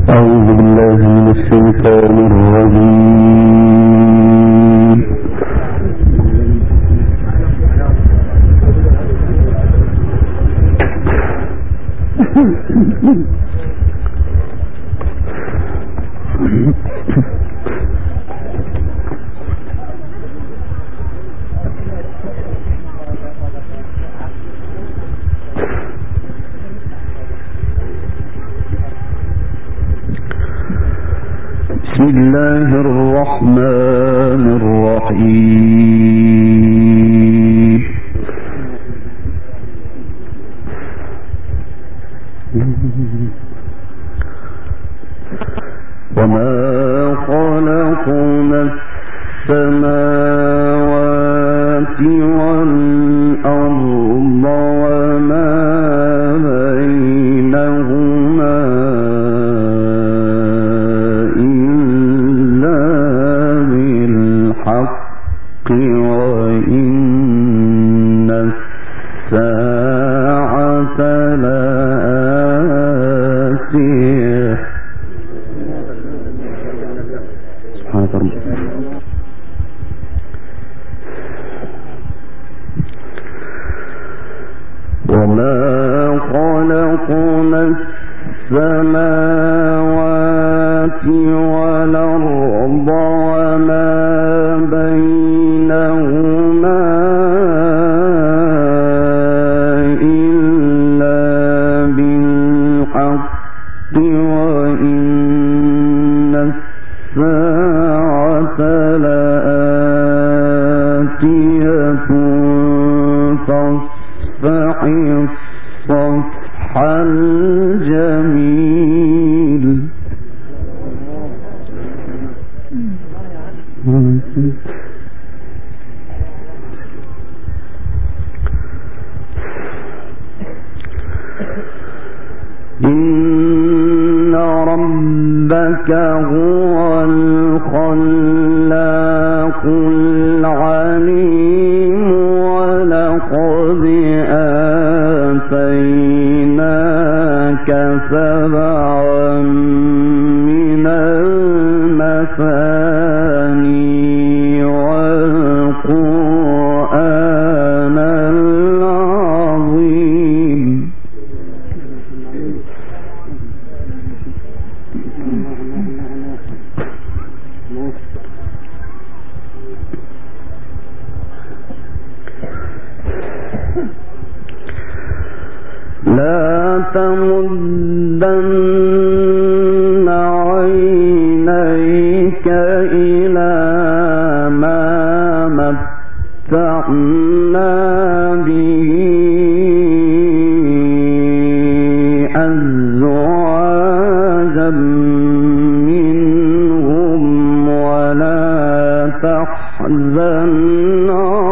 بسم الله الرحمن الرحيم. وما خلقنا السماوات والأرض وما بينهما إلا بالحق وإن الساعة لآتية. وما خلقنا السماوات والأرض وما بينهما إلا بالحق وإن الساعة لآتية فاصفح الصفح الجميل. إن ربك هو الخلاق العليم ولقد آتيناك سبعا من المثاني والقرآن العظيم. لا تمدن عينيك إلى ما متعنا به أزواجا منهم ولا تحزن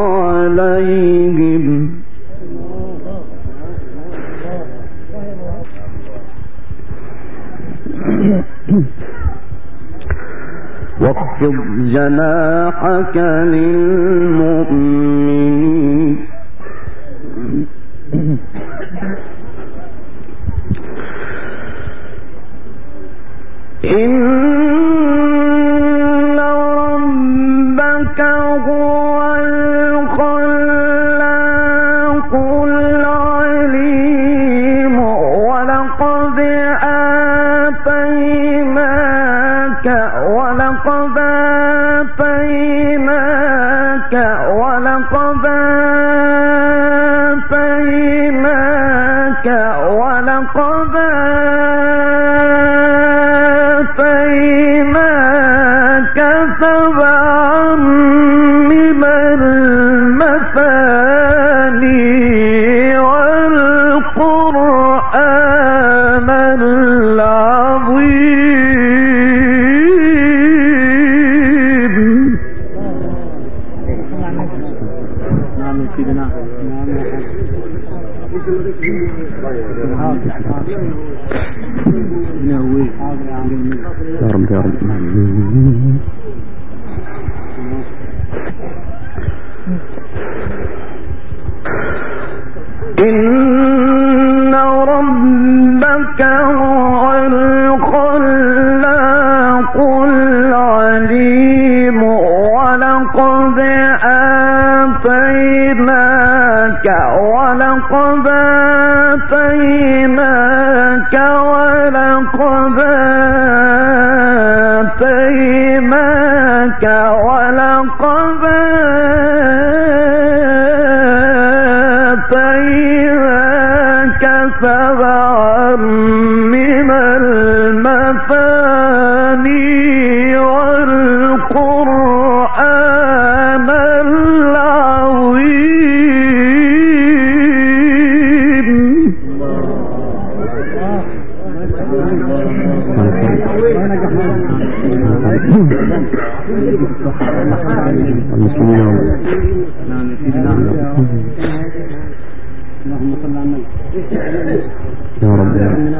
عليهم واخفض جناحك للمؤمنين. إن ربك هو الخلاق العليم ولقد آتيناك سبعا من المثاني والقرآن العظيم. إن ربك هو الخلاق ولقد آتيناك ولقد آتيناك سبعا من المثاني والقرآن العظيم. اللهم صل على النبي يا رب.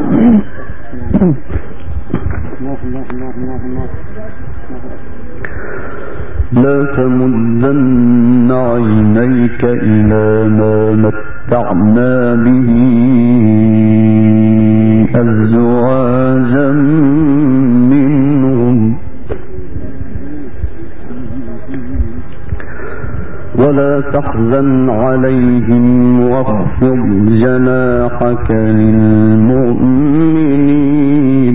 لا تمدن عينيك إلى ما متعنا به أزواجا منهم ولا تحزن عليهم واخفض جناحك للمؤمنين.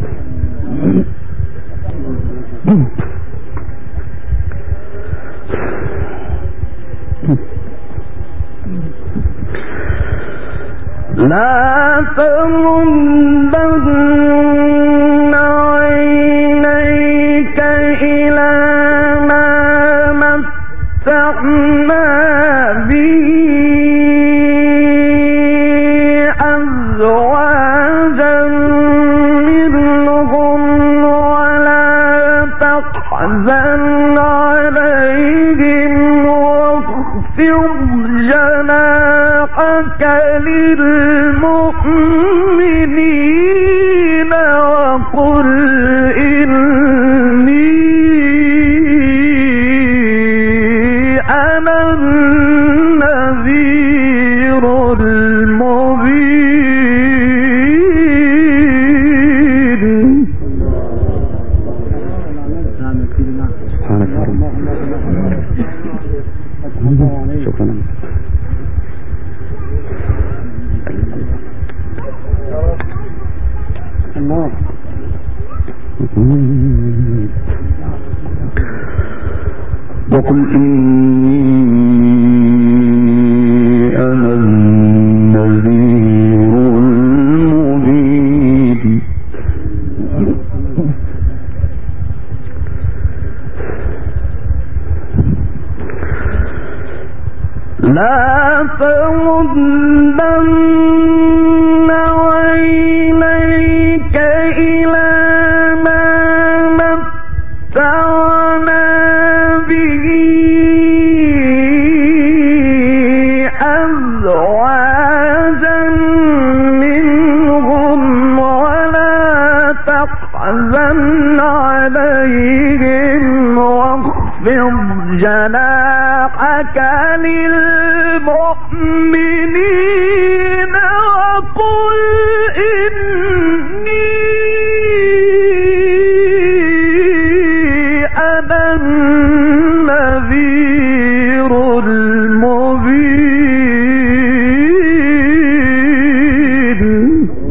لا تمدن عينيك إلى ما متعنا به أزواجا منهم ولا تحزن عليهم واخفض جناحك للمؤمنين وقل إني أنا النذير المبين. شكرا. وقل إني أنا النذير المبين. لا تمدن عينيك إلى ما متعنا به أزواجا منهم ولا تحزن عليهم واخفض جناحك للمؤمنين وقل إني أنا النذير المبين.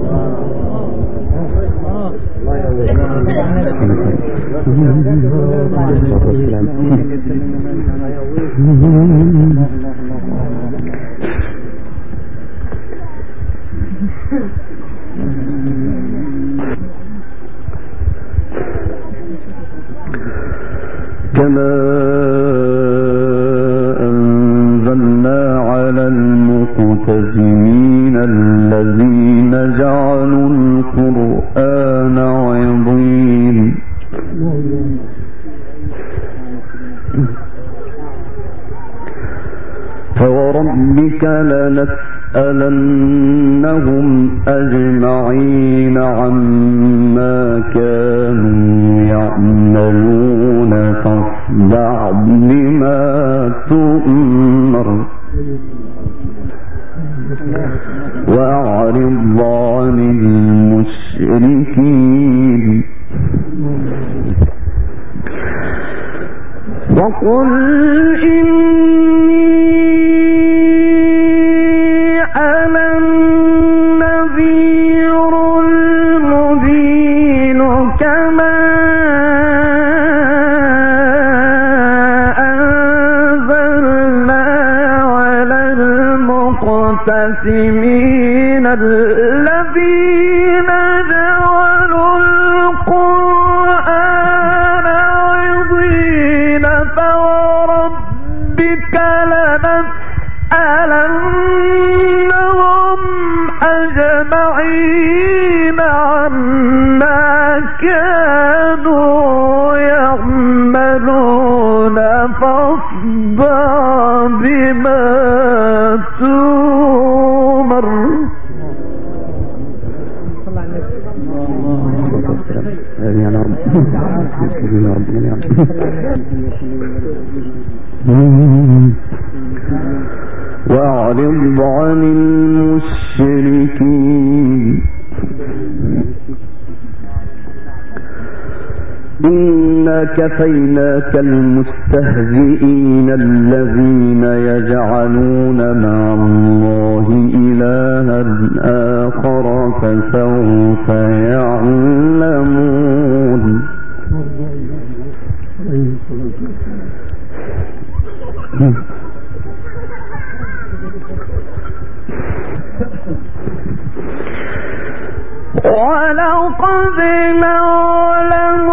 كما أنزلنا على المقتسمين الذين جعلوا القرآن عضين. فوربك لنسألنهم أجمعين عما كانوا يعملون فاصدع بما تؤمر وأعرض عن المشركين وقل إني أنا النذير المبين. من الذين جعلوا القرآن عضين فوربك لنسألنهم أجمعين عما كانوا يعملون فاصدع بما تؤمر. وأعرض عن المشركين إنا كفيناك المستهزئين الذين يجعلون مع الله إلها آخر فسوف يعلمون. ولقد نعلم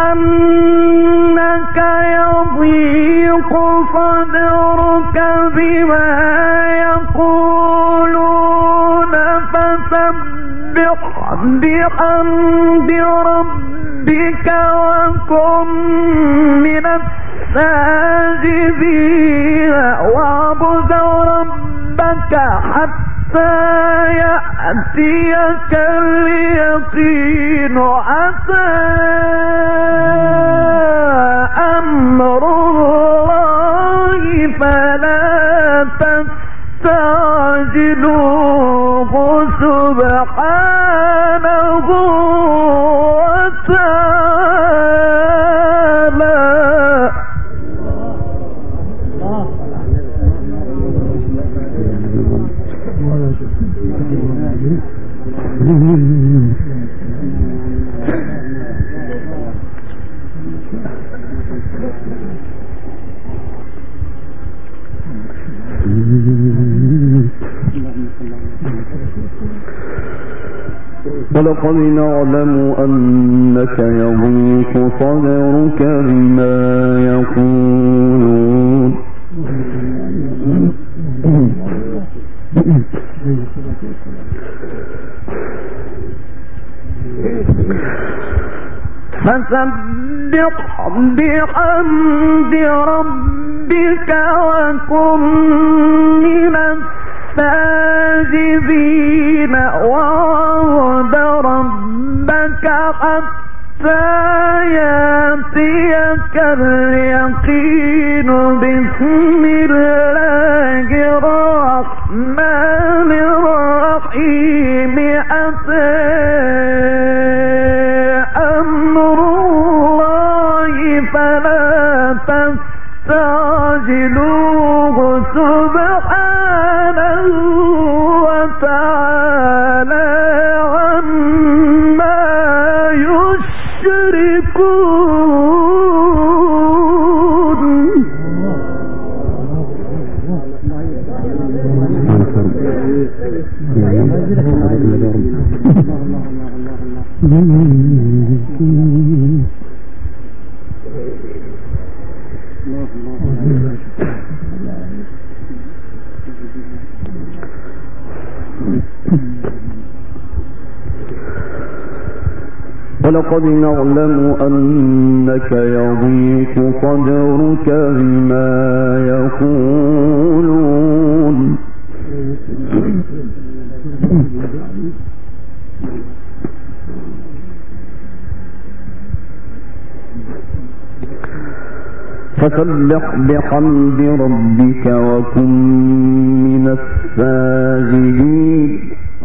أنك يضيق صدرك بما يقولون فسبح بحمد ربك وكن من الساجدين واعبد ربك حتى يأتيك اليقين. أتى أمر الله فلا تستعجلوه سبحانه وتعالى. ولقد نعلم أنك يضيق صدرك بما يقولون فسبح بحمد ربك وكن من الساجدين واعبد ربك حتى يأتيك اليقين. بسم الله الرحمن الرحيم. أتى أمر الله فلا تستعجلوه سبحانه وتعالى عما يشركون. ولقد نعلم أنك يضيق صدرك بما يقولون فسبح بحمد ربك وكن من الساجدين.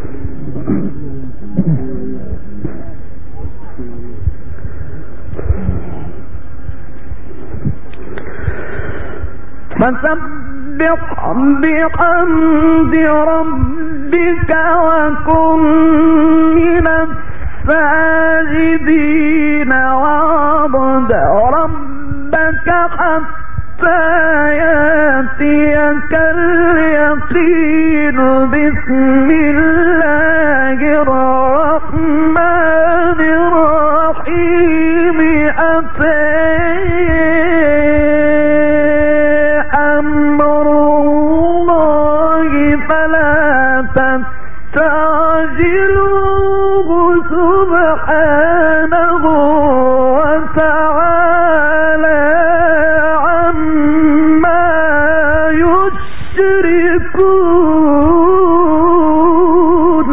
فسبح بحمد ربك وكن من الساجدين واعبد ربك حتى يأتيك يأتيك اليقين. بسم الله الرحمن الرحيم. أتى أمر الله فلا تستعجلوه سبحانه وتعالى عما يشركون.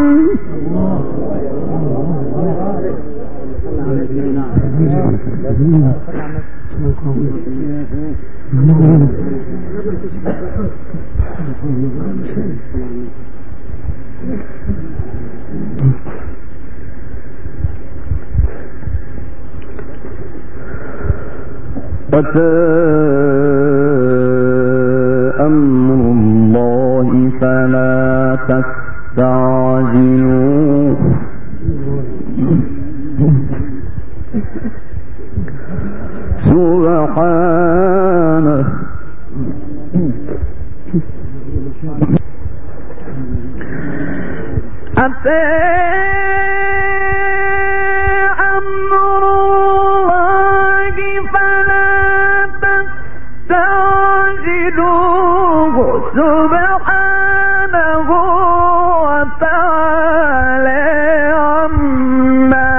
أتى أمر الله فلا تستعجلوه سبحانه أتى أمر الله فلا تستعجلوه سبحانه وتعالى عما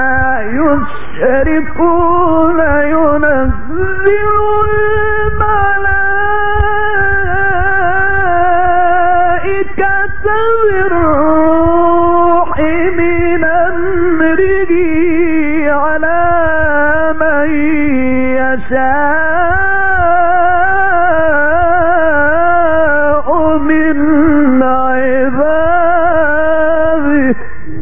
يشركون. ينزل الملائكة بالروح من أمره على من يشاء من عباده.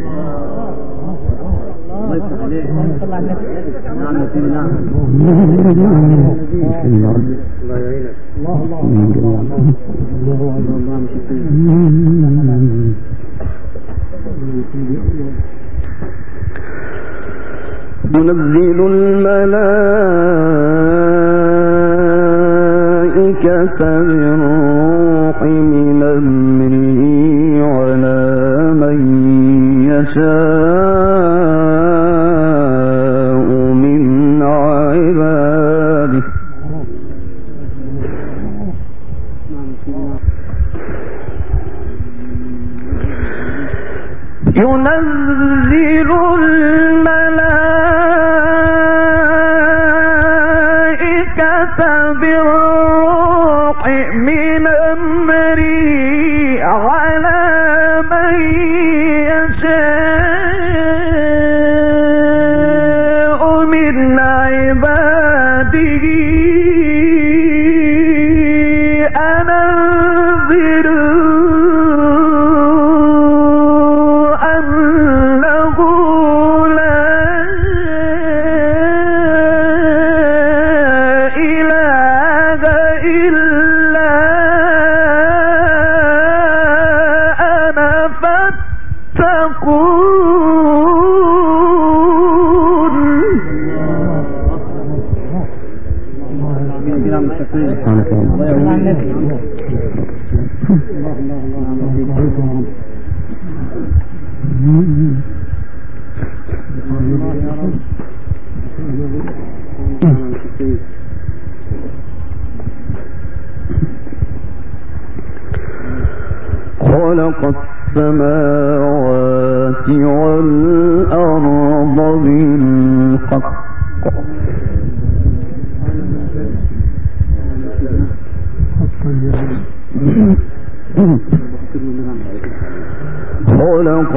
ينزل الملائكة بالروح من أمره على من يشاء من عباده. ينزل الملائكة بالروح من أمره على من يشاء من عباده أن أنذروا أنه لا إله إلا أنا فاتقون. خلق السماوات والأرض بالحق خلق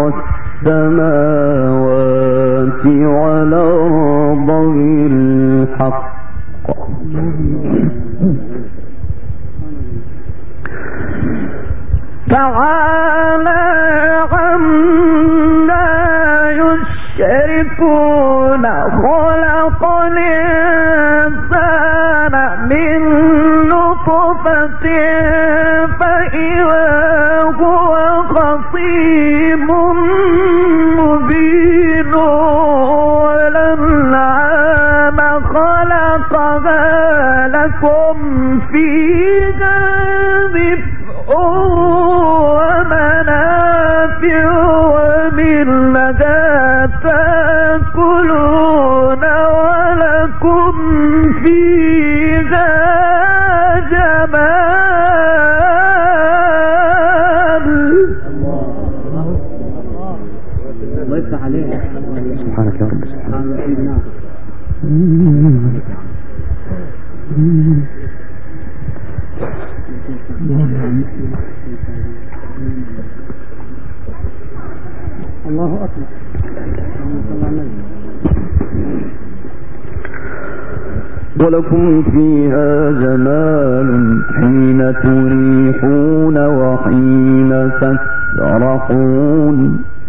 السماوات والأرض بالحق تعالى عما يشركون. خلق الإنسان من نطفة فإذا هو خصيم مبين. والأنعام خلقها لكم فيها لكم فيها جمال. الله يفتح عليك. سبحانك يا رب. سبحانك. الله أكبر. ولكم فيها جمال حين تريحون وحين تسرحون.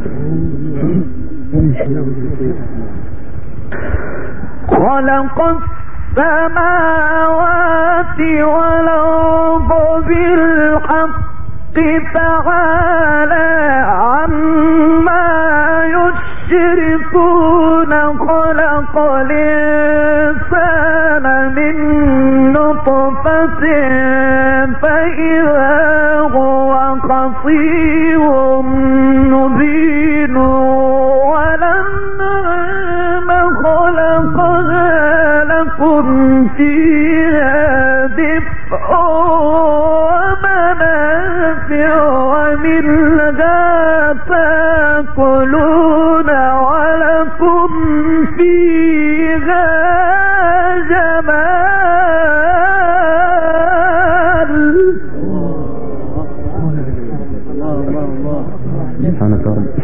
خلق السماوات والأرض بالحق تعالى عما يشركون. خلق الإنسان من نطفة فإذا هو خصيم مبين. والأنعام خلقها لكم فيها دفء ومنافع ومنها تأكلون ولكم فيها جمال. سبحانك يا رب.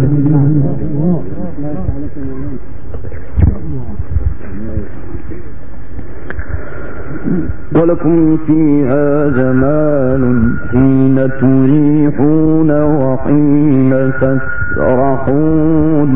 ولكم فيها جمال حين تريحون وحين تسرحون.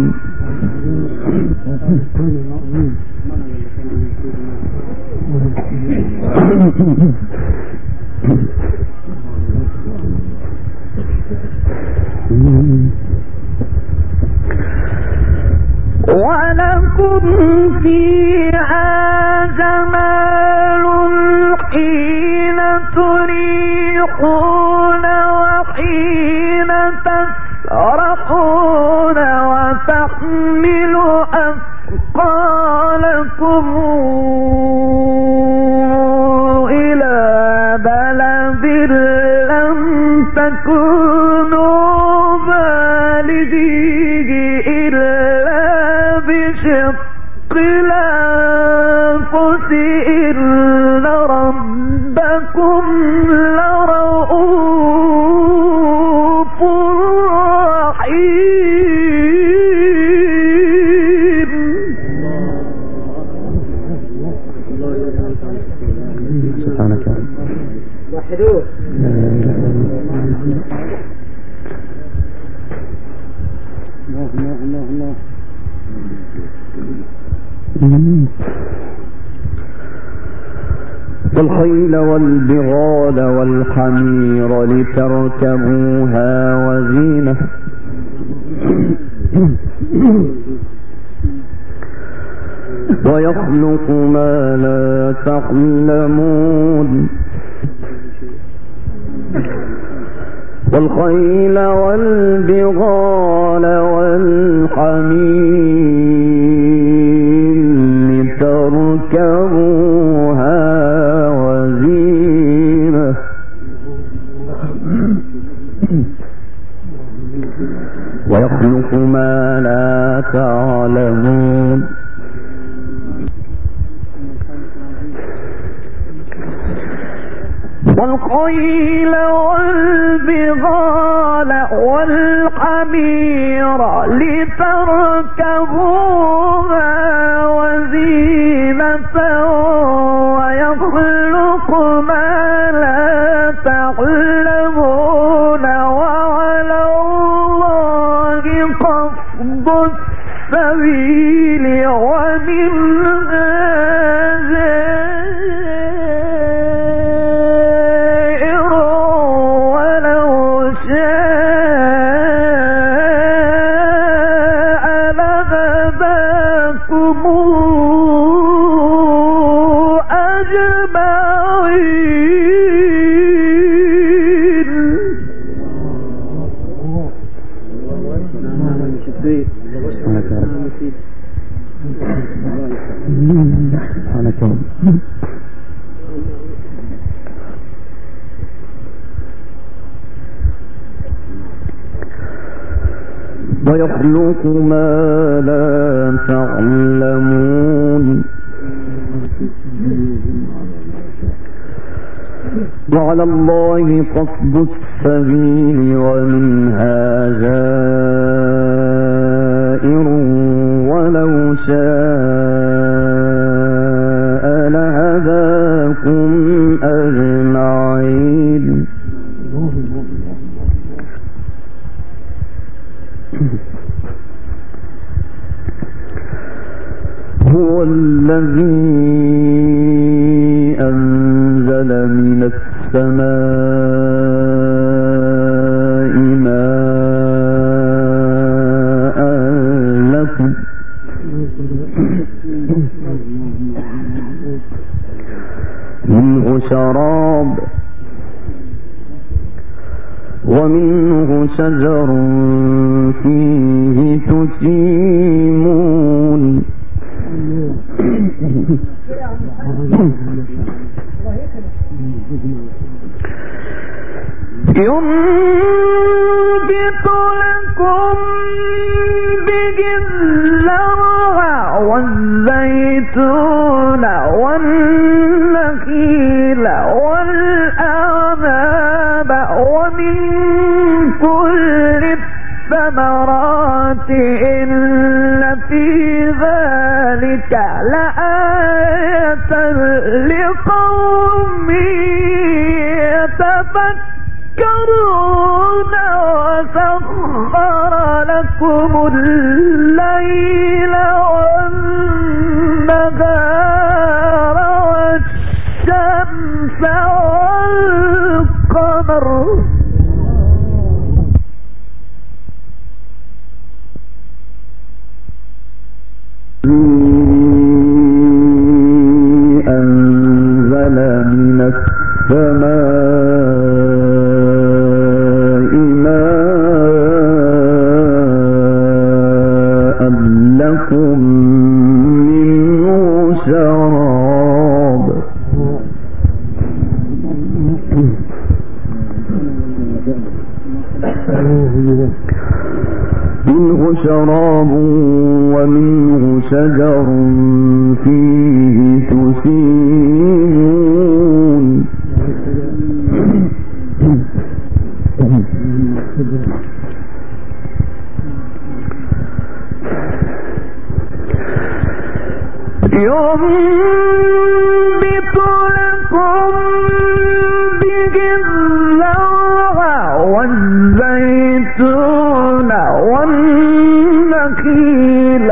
ولكم فيها جمال حين تريحون وحين تسرحون وتحمل أثقالكم إلى بلد لم تكونوا بالغيه إلا بشق الأنفس إن ربكم لرؤوف رحيم. سبحانك يا رب. وحدوه. الله. والخيل والبغال والحمير لتركبوها وزينة. ويخلق ما لا تعلمون. والخيل والبغال والحمير لتركبوها وزينة. ويخلق ما لا تعلمون. والخيل والبغال والحمير لتركبوها وزينة. ويخلق ما لا تعلمون. وعلى الله قصد السبيل ومنها ويخلق ما لا تعلمون وعلى الله قصد السبيل ومنها جائر ولو شاء لهداكم أجمعين هو الذي أنزل من السماء ماء لكم منه شراب ومنه شجر فيه تسيمون ينبت لكم به الزرع والزيتون والنخيل والأعناب ومن كل الثمرات إن في ذلك لآية لقوم يتفكرون وسخر لكم الليل والنهار والشمس والقمر أنزل من السماء ماء لكم منه شراب منه شراب ومنه شجر فيه تسيمون ينبت لكم به الزرع والزيتون والنخيل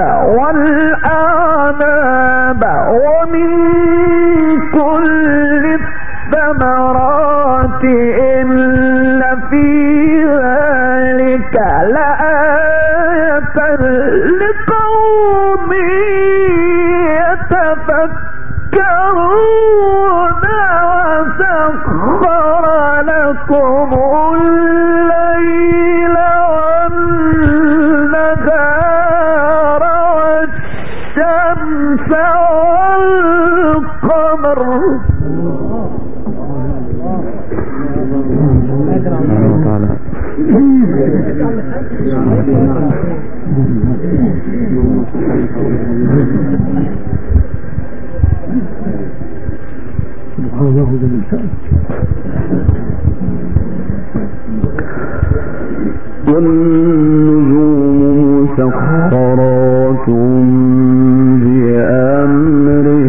والأعناب ومن كل الثمرات إن في ذلك لآية لقوم يتفكرون وسخر لكم الليل والنهار والشمس والقمر والنجوم مسخرات بأمره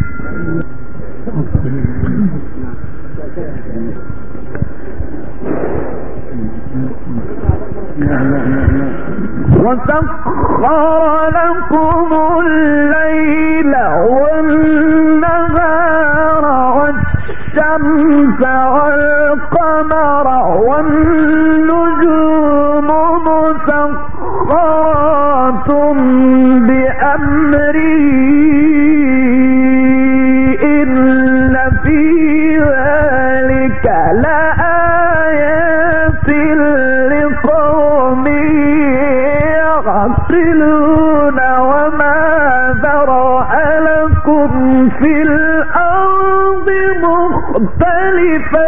وسخر لكم الليل والنهار والشمس والقمر والنجوم مسخرات بأمره إن في ذلك لآيات لقوم يعقلون وما ذرأ لكم لكم في الأرض مختلفا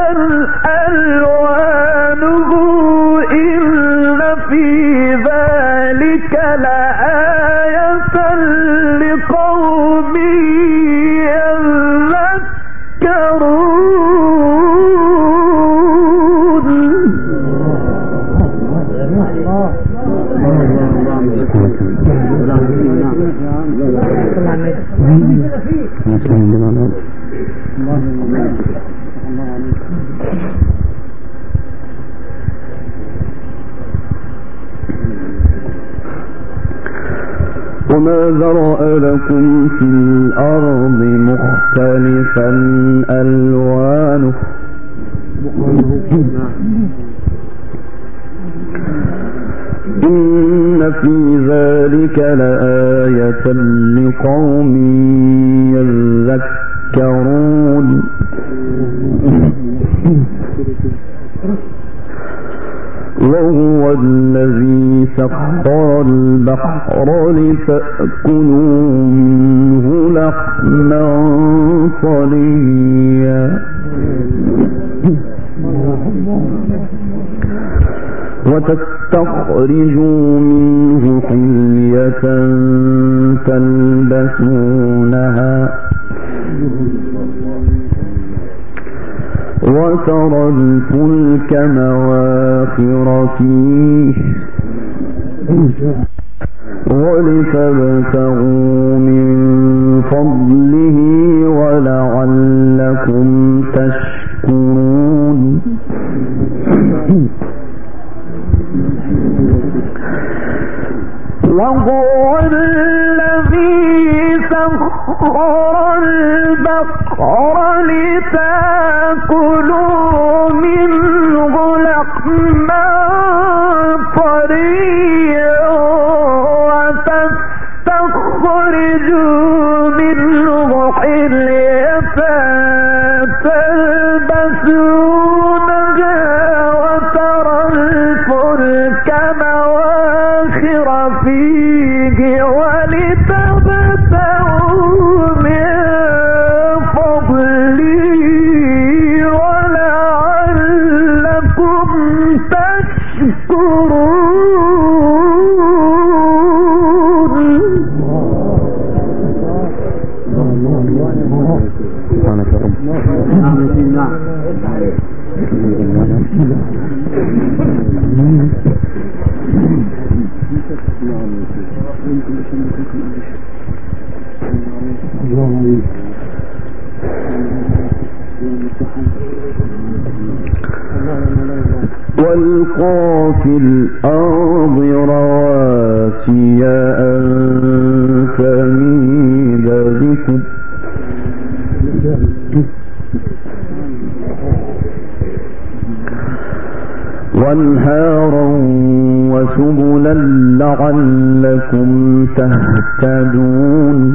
ألوانه إن في ذلك لآية لقوم وما ذرأ لكم في الأرض مختلفا ألوانه إن في ذلك لآية لقوم يذكرون وهو الذي سخر البحر لتأكلوا منه لحما طريا وتستخرجوا منه حلية تلبسونها وترى الفلك مواخر فيه ولتبتغوا من فضله ولعلكم تشكرون وهو الذي سخر البحر لتأكلوا منه لحما طريا وتستخرجوا منه حلية تلبسونها وترى الفلك مواخر فيه ولتبتغوا من فضله ولعلكم تشكرون. سبحانك يا رب. والقى في الأرض رواسي أن تميد بكم وانهارا وسبلا لعلكم تهتدون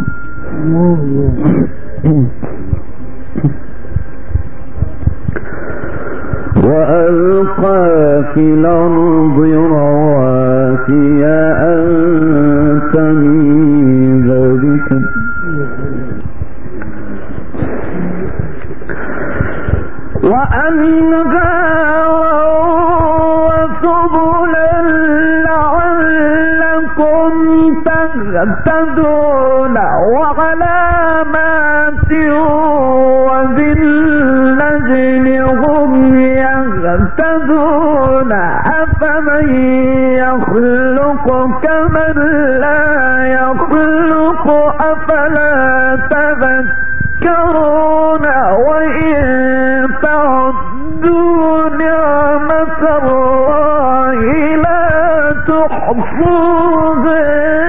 وألقى في الأرض رواسي أن تميد بكم وأنهارا وسبلا لعلكم تهتدون وعلامات وبالنجم هم يهتدون أفمن يخلق كمن لا يخلق أفلا تذكرون وإن تعدوا نعمة الله لا تحصوها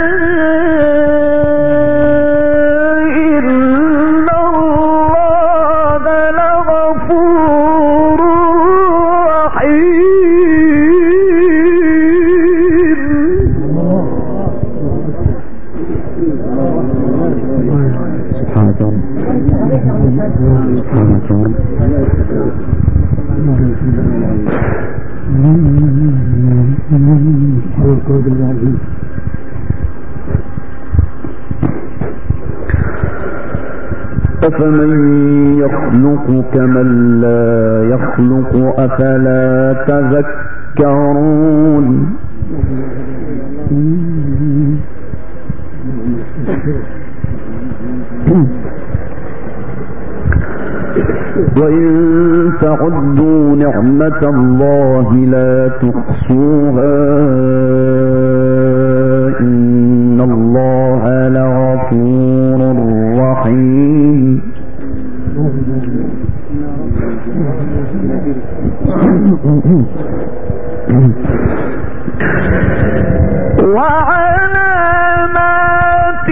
إن الله لغفور رحيم. سبحانك يا رب. سبحانك يا رب. أفمن يخلق كمن لا يخلق أفلا تذكرون وإن تعدوا نعمة الله لا تحصوها إن الله لغفور رحيم وعلامات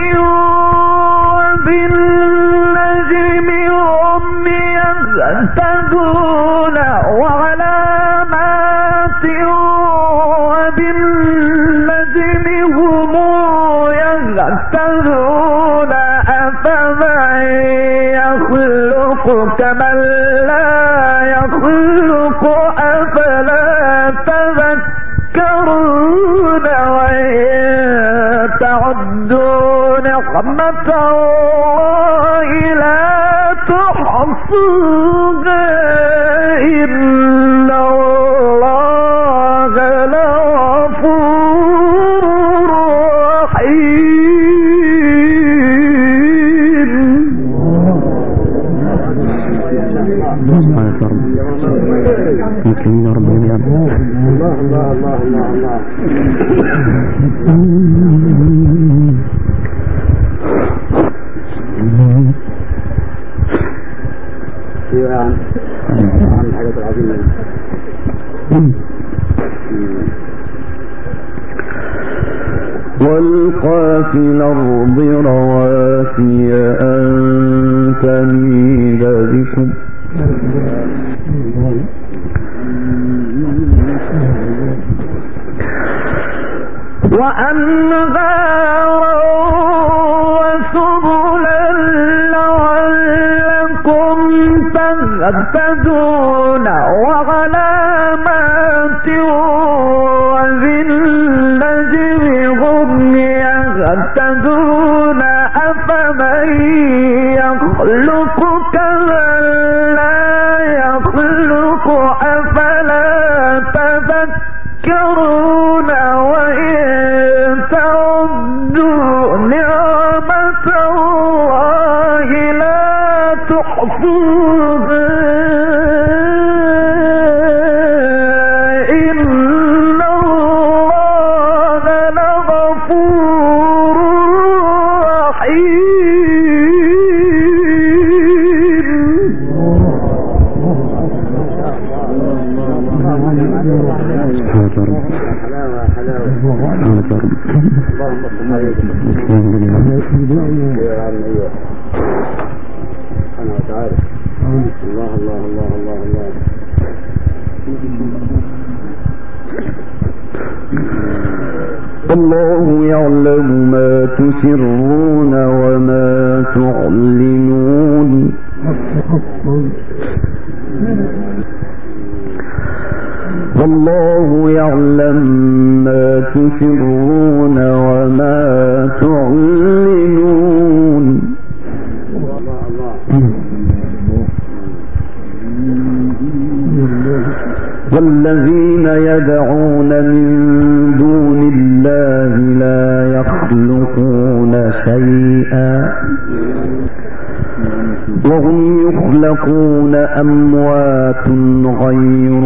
وبالنجم هم يهتدون وعلامات وبالنجم هم يهتدون أفمن يخلق كمن لا يخلق أفلا تذكرون وإن تعدوا نعمة الله لا تحصوها إن الله لغفور رحيم. مسلمين رب العالمين. الله الله الله الله الله عن الحاجات العظيمة. والقى في الأرض رواسي أن تميد بكم وأنهارا وسبلا لعلكم تهتدون وعلامات وبالنجم هم يهتدون أفمن يخلق كمن لا يخلق أفلا تذكرون وإن تعدوا نعمة الله لا تحصوها إن الله لغفور الله الله الله الله الله. الله يعلم ما تسرون وما تعلنون والله يعلم ما تسرون وما تعلنون والذين يدعون من دون الله لا يخلقون شيئا وهم يخلقون أموات غير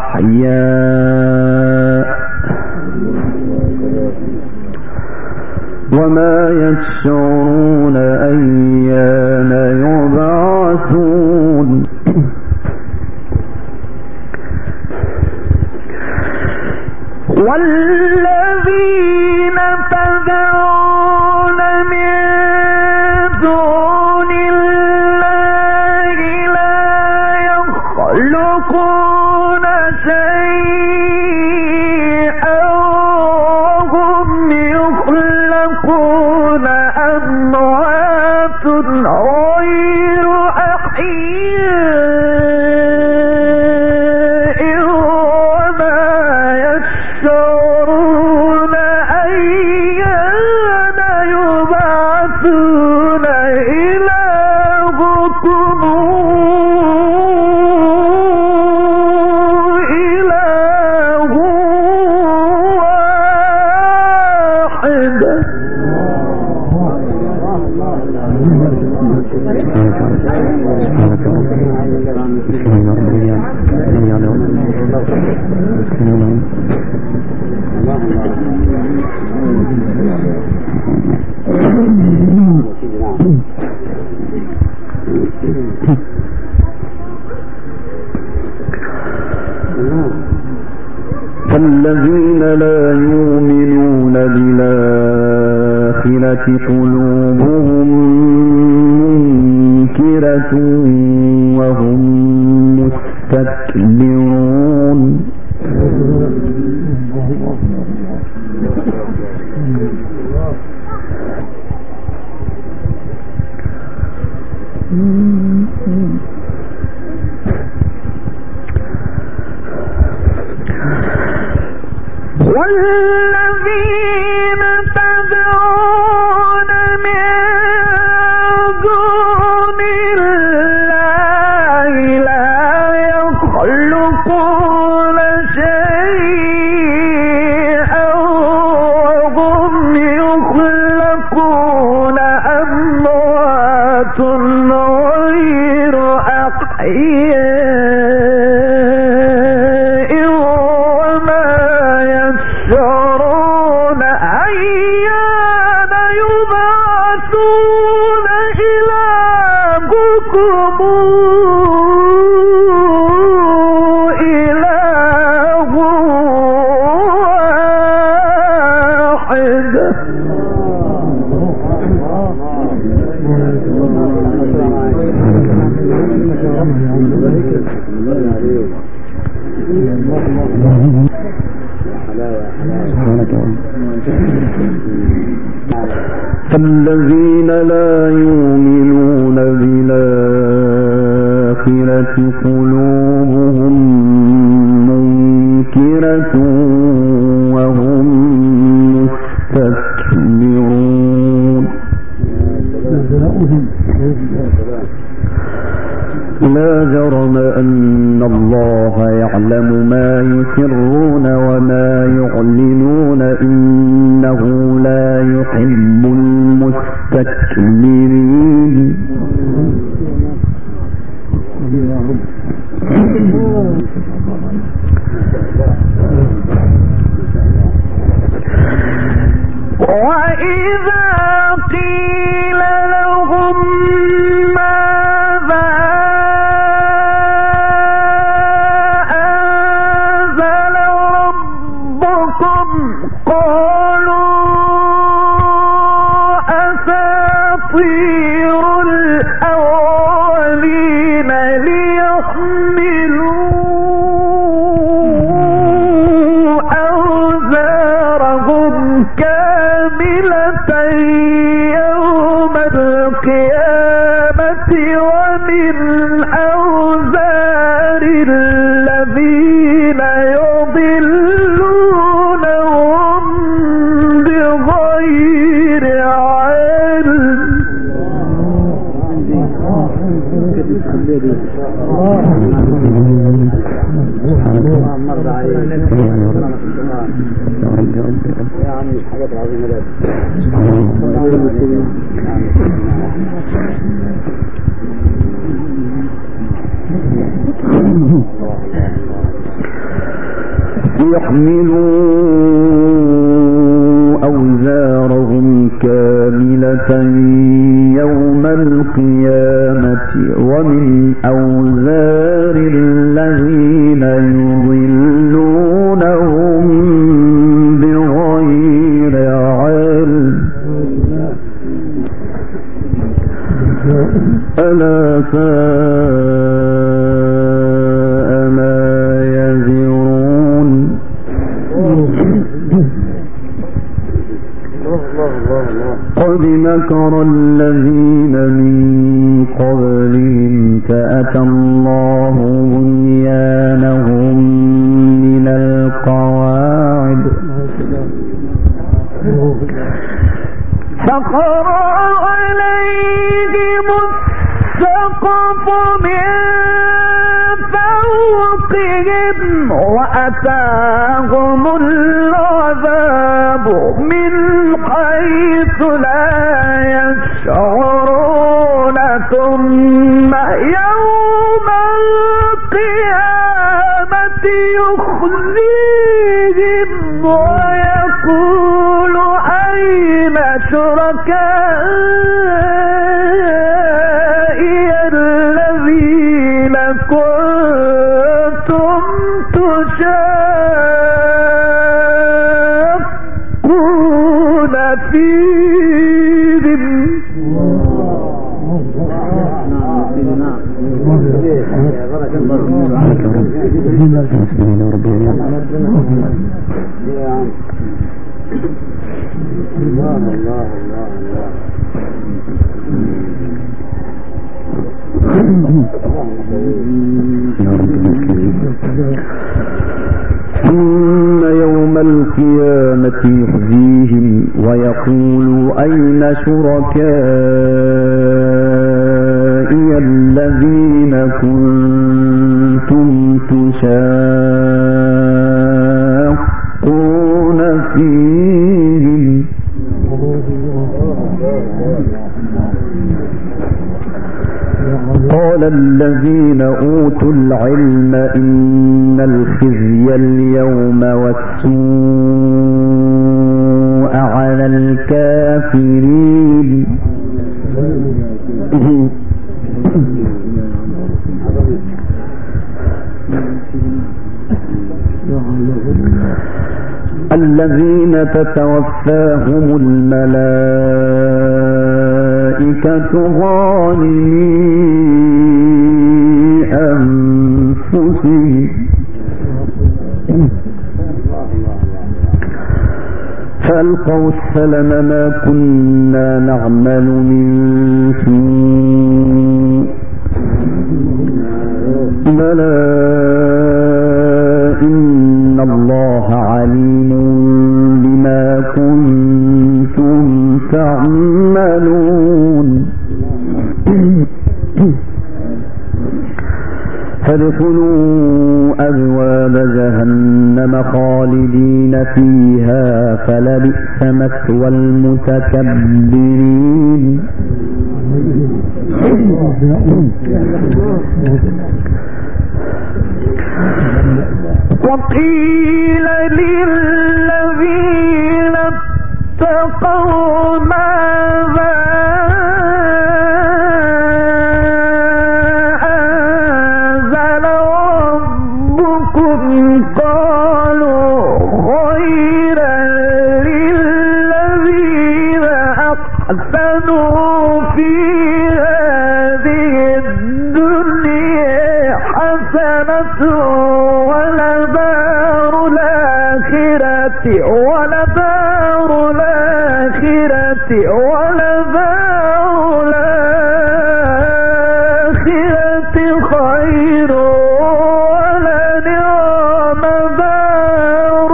أحياء وما يشعرون أيان يبعثون والذين تدعون من دون الله لا يخلقون شيئا وهم يخلقون أموات غير أحياء وما يشعرون أيان يبعثون إله فالذين لا يؤمنون بالآخرة قلوبهم منكرة وهم مستكبرون والذين تدعون من دون الله لا يخلقون شيئا وهم يخلقون أموات غير أحياء وما يشعرون أيان يبعثون إلهكم إله واحد فالذين لا يؤمنون بالآخرة قلوبهم منكرة وهم مستكبرون لا جرم أن الله يعلم ما يسرون وما يعلنون إنه لا يحب المستكبرين وإذا قيل لهم ماذا أنزل ربكم قالوا أساطير الأولين ليحملوا أوزارهم كاملة يوم القيامة ومن أوزار الذين يضلونهم بغير علم يا عم الحاجات العظيمة ده يحملوا أوزارهم كاملة يوم القيامة ومن أوزار الذين يضلونهم بغير علم ألا ساء ما يزرون قد مكر الذين من قبلهم فأتى الله بنيانهم من القواعد فقر عليهم السقف من فوقهم وأتاهم العذاب من حيث لا يشعرون ثم يوم القيامة يخزيهم ويقول أين شركائي الذين كنتم تشاقون فيهم ثم يوم القيامة يخزيهم ويقول أين شركائي الذين كنتم تشاقون فيهم قال الذين أوتوا العلم إن الخزي اليوم والسوء على الكافرين الذين تتوفاهم الملائكة ظالمي أنفسهم فألقوا السلم ما كنا نعمل من سوء بلى إن الله عليم بما كنتم تعملون فادخلوا أبواب جهنم خالدين فيها فلبئس مثوى المتكبرين وقيل للذين اتقوا ماذا أنزل ربكم قالوا خيرا للذين أحسنوا في هذه الدنيا حسنة ولدار الآخرة خير ولنعم دار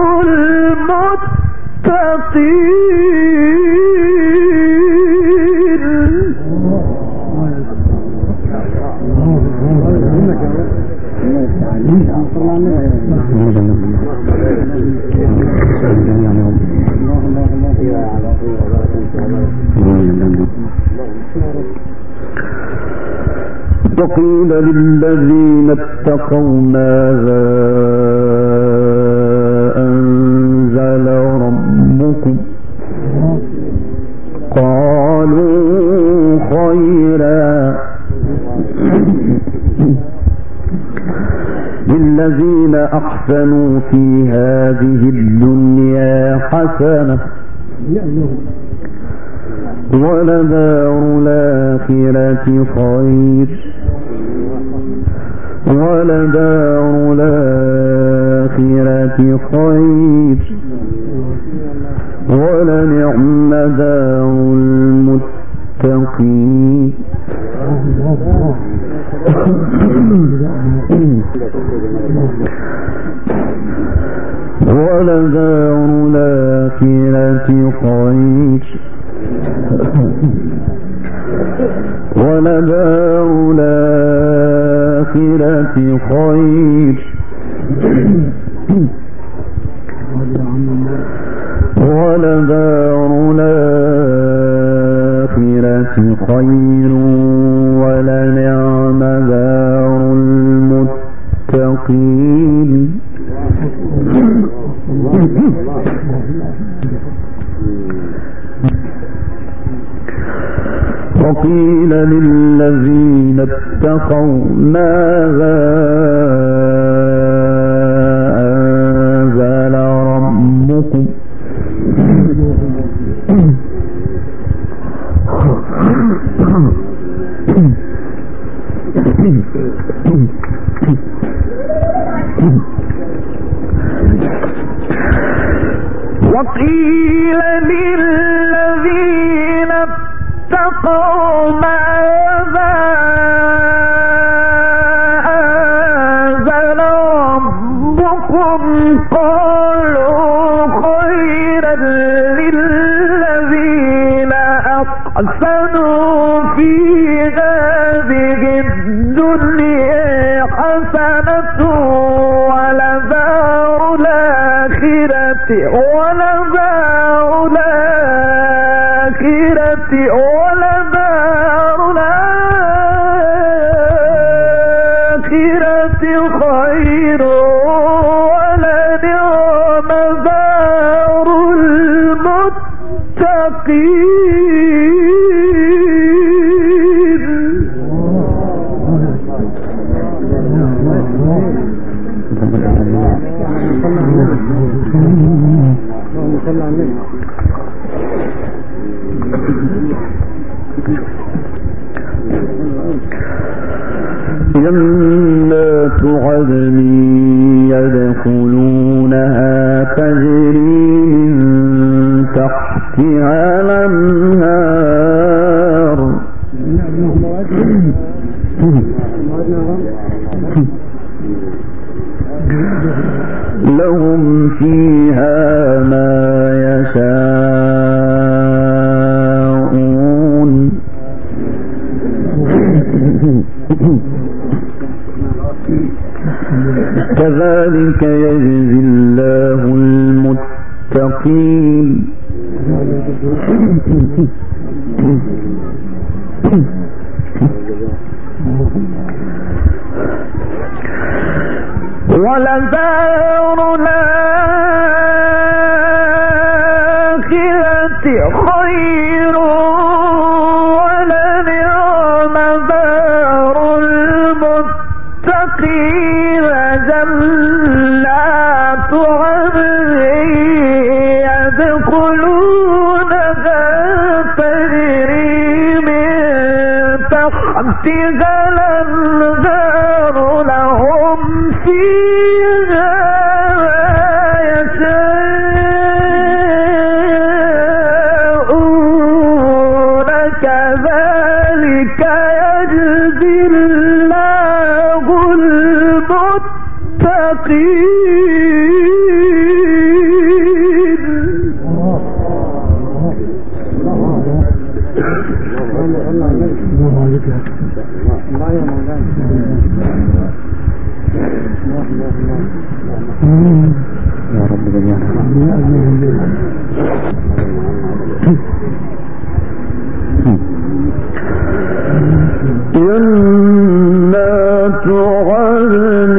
وقيل للذين اتقوا ماذا أنزل ربكم قالوا خيرا للذين أحسنوا في هذه الدنيا حسنة ولدار الآخرة خير ولنعم دار المتقين ولدار الآخرة خير ولدار الآخرة خير ولدار الآخرة خير للذين اتقوا ماذا أنزل ربكم وقيل للذين اتقوا ماذا أنزل ربكم قالوا خيرا للذين أحسنوا في هذه الدنيا حسنة ولدار الآخرة خير ولنعم دار المتقين. جنات عدن يدخلونها تجري من تحتها الأنهار لهم فيها ما يشاءون كذلك يجزي الله المتقين. ولدار الآخرة خير ولنعم دار المتقين. جنات عدن يدخلونها تجري من تحتها الأنهار لهم فيها يشاءون كذلك يجزي الله المتقين. يا رب جميعا. جنات عدن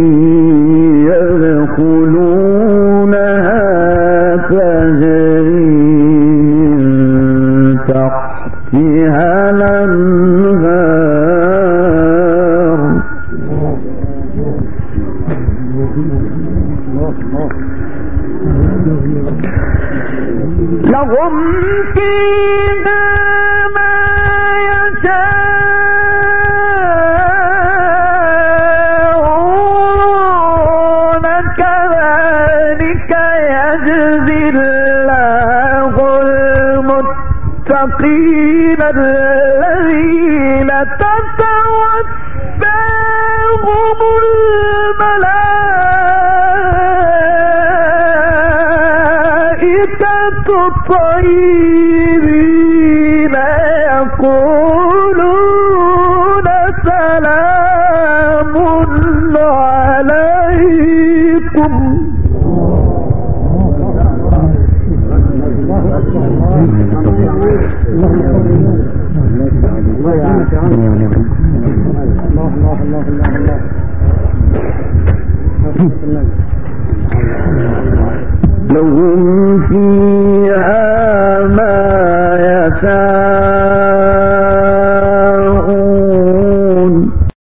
يدخلونها تجري من تحتها الأنهار لهم فيها ما يشاءون كذلك يجزي الله المتقين الذين تتوفاهم الملائكة طيبين يقولون سلام عليكم. لهم فيها